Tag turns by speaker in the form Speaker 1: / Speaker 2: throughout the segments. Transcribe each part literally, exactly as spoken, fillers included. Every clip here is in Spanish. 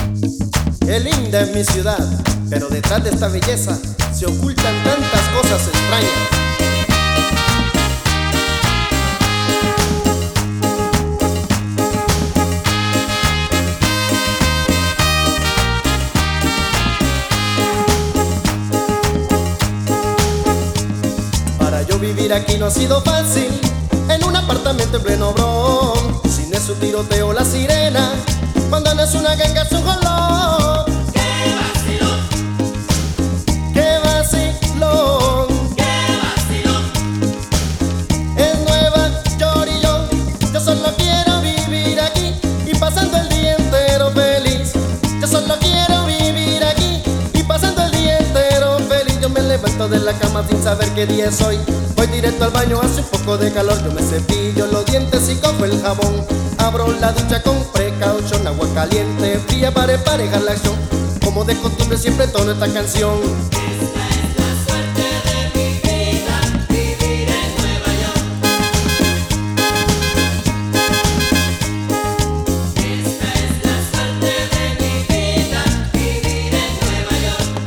Speaker 1: Qué linda es mi ciudad, pero detrás de esta belleza se ocultan tantas cosas extrañas. Para yo vivir aquí no ha sido fácil, en un apartamento en pleno Bronx. Si no es un tiroteo la sirena, cuando no es una ganga es un jolón.
Speaker 2: ¡Qué vacilón!
Speaker 1: ¡Qué vacilón!
Speaker 2: ¡Qué vacilón!
Speaker 1: Es Nueva York y yo, yo solo quiero vivir aquí y pasando el día entero feliz. Yo solo quiero vivir aquí y pasando el día entero feliz. Yo me levanto de la cama sin saber qué día es hoy. Voy directo al baño, hace un poco de calor. Yo me cepillo los dientes y cojo el jabón. Abro la ducha con precaución, agua caliente, fría para emparejar la acción. Como de costumbre siempre tono esta canción.
Speaker 2: Esta es la suerte de mi vida, vivir en Nueva York. Esta es la suerte de mi vida, vivir en Nueva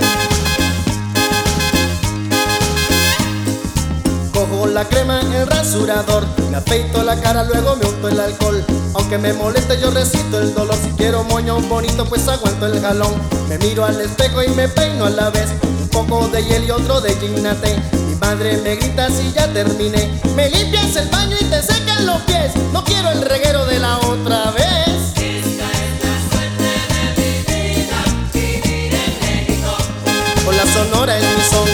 Speaker 2: York.
Speaker 1: Cojo la crema, el rasurador, me afeito la cara, luego me unto el alcohol. Aunque me moleste yo resisto el dolor. Si quiero moño bonito pues aguanto el jalón. Me miro al espejo y me peino a la vez. Un poco de hiel y otro de ginate. Mi madre me grita si ya terminé. Me limpias el baño y te secan los pies. No quiero el reguero de la otra vez.
Speaker 2: Esta es la suerte de mi vida, vivir en México.
Speaker 1: Con la sonora es mi son.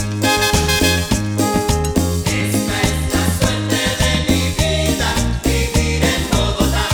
Speaker 2: Esta es la suerte de mi vida, vivir en Bogotá.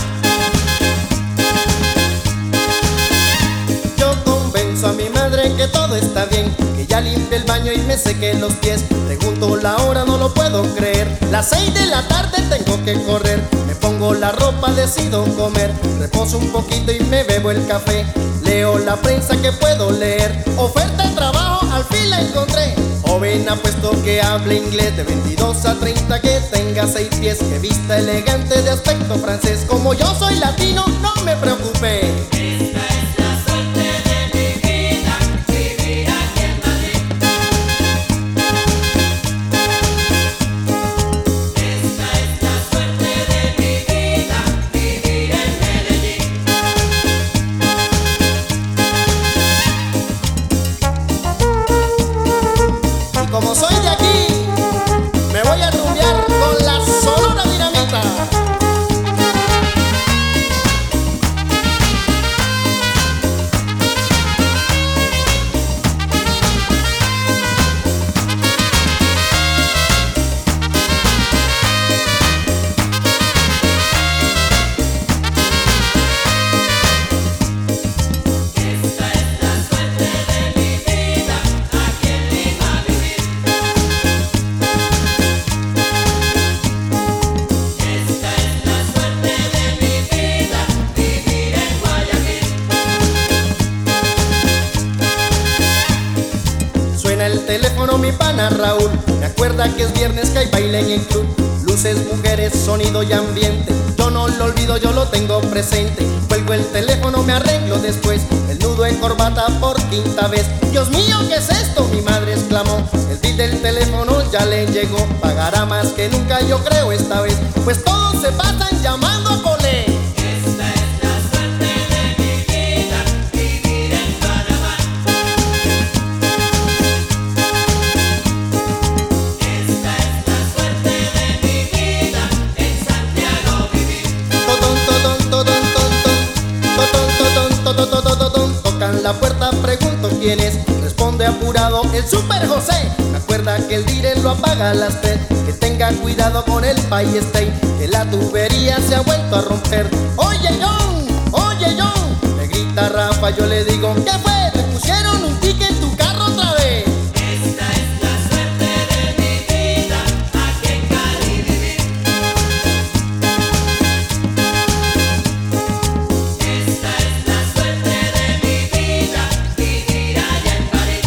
Speaker 1: Yo convenzo a mi madre que todo está bien, que ya limpie el baño y me seque los pies. Pregunto la hora, no lo puedo creer. Las seis de la tarde tengo que correr. Me pongo la ropa, decido comer. Reposo un poquito y me bebo el café. Leo la prensa que puedo leer. Oferta de trabajo, al fin la encontré. Joven apuesto que hable inglés, de veintidós a treinta, que tenga seis pies, que vista elegante, de aspecto francés. Como yo soy latino, no me preocupé.
Speaker 2: Esta es la suerte de mi vida, vivir aquí en Madrid. Esta es la suerte de mi vida, vivir en Medellín.
Speaker 1: Y como soy de aquí, me voy a rumbear con la Sonora Dinamita.
Speaker 2: Esta es la suerte de mi vida, aquí en Lima vivir. Esta es la suerte de mi vida, vivir en Guayaquil.
Speaker 1: Suena el teléfono mi pana Raúl. Me acuerda que es viernes, que hay baile en el club. Luces, mujeres, sonido y ambiente. Yo no lo olvido, yo lo tengo presente. Cuelgo el teléfono, me arreglo después. El nudo en corbata por quinta vez. Dios mío, ¿qué es esto? Mi madre exclamó. El bill del teléfono ya le llegó. Pagará más que nunca, yo creo esta vez. Pues todos se pasan llamando a Colé.
Speaker 2: Esta es la suerte de mi vida, vivir en Panamá. Esta es la suerte de mi vida, en Santiago vivir.
Speaker 1: Totón, totón, totón, totón. Totón, totón, totón, totón, totón. Tocan la puerta, pregunto quién es. Responde apurado el Super José. Me acuerda que el dire lo apaga a las tres. Que tenga cuidado con el Pay State, que la tubería se ha vuelto a romper. Oye John, oye John, me grita Rafa, yo le digo, ¿qué fue? ¿Te pusieron un ticket en tu carro otra vez?
Speaker 2: Esta es la suerte de mi vida, aquí en Cali vivir. Esta es la suerte de mi vida, vivir allá en París.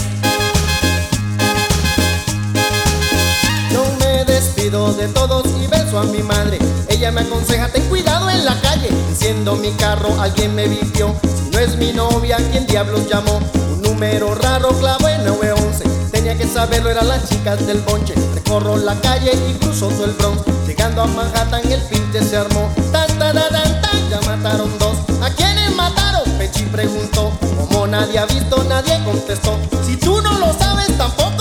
Speaker 1: Yo me despido de todos y beso a mi madre. Ella me aconseja, ten cuidado en la calle. Enciendo mi carro, alguien me vistió. Si no vez mi novia, ¿quién diablos llamó? Un número raro clavo en nueve once. Tenía que saberlo, eran las chicas del bonche. Recorro la calle y cruzo todo el Bronx. Llegando a Manhattan el pinte se armó. Tan, tan, tan, tan, tan, ya mataron dos. ¿A quiénes mataron? Pechi preguntó. Como nadie ha visto, nadie contestó. Si tú no lo sabes, tampoco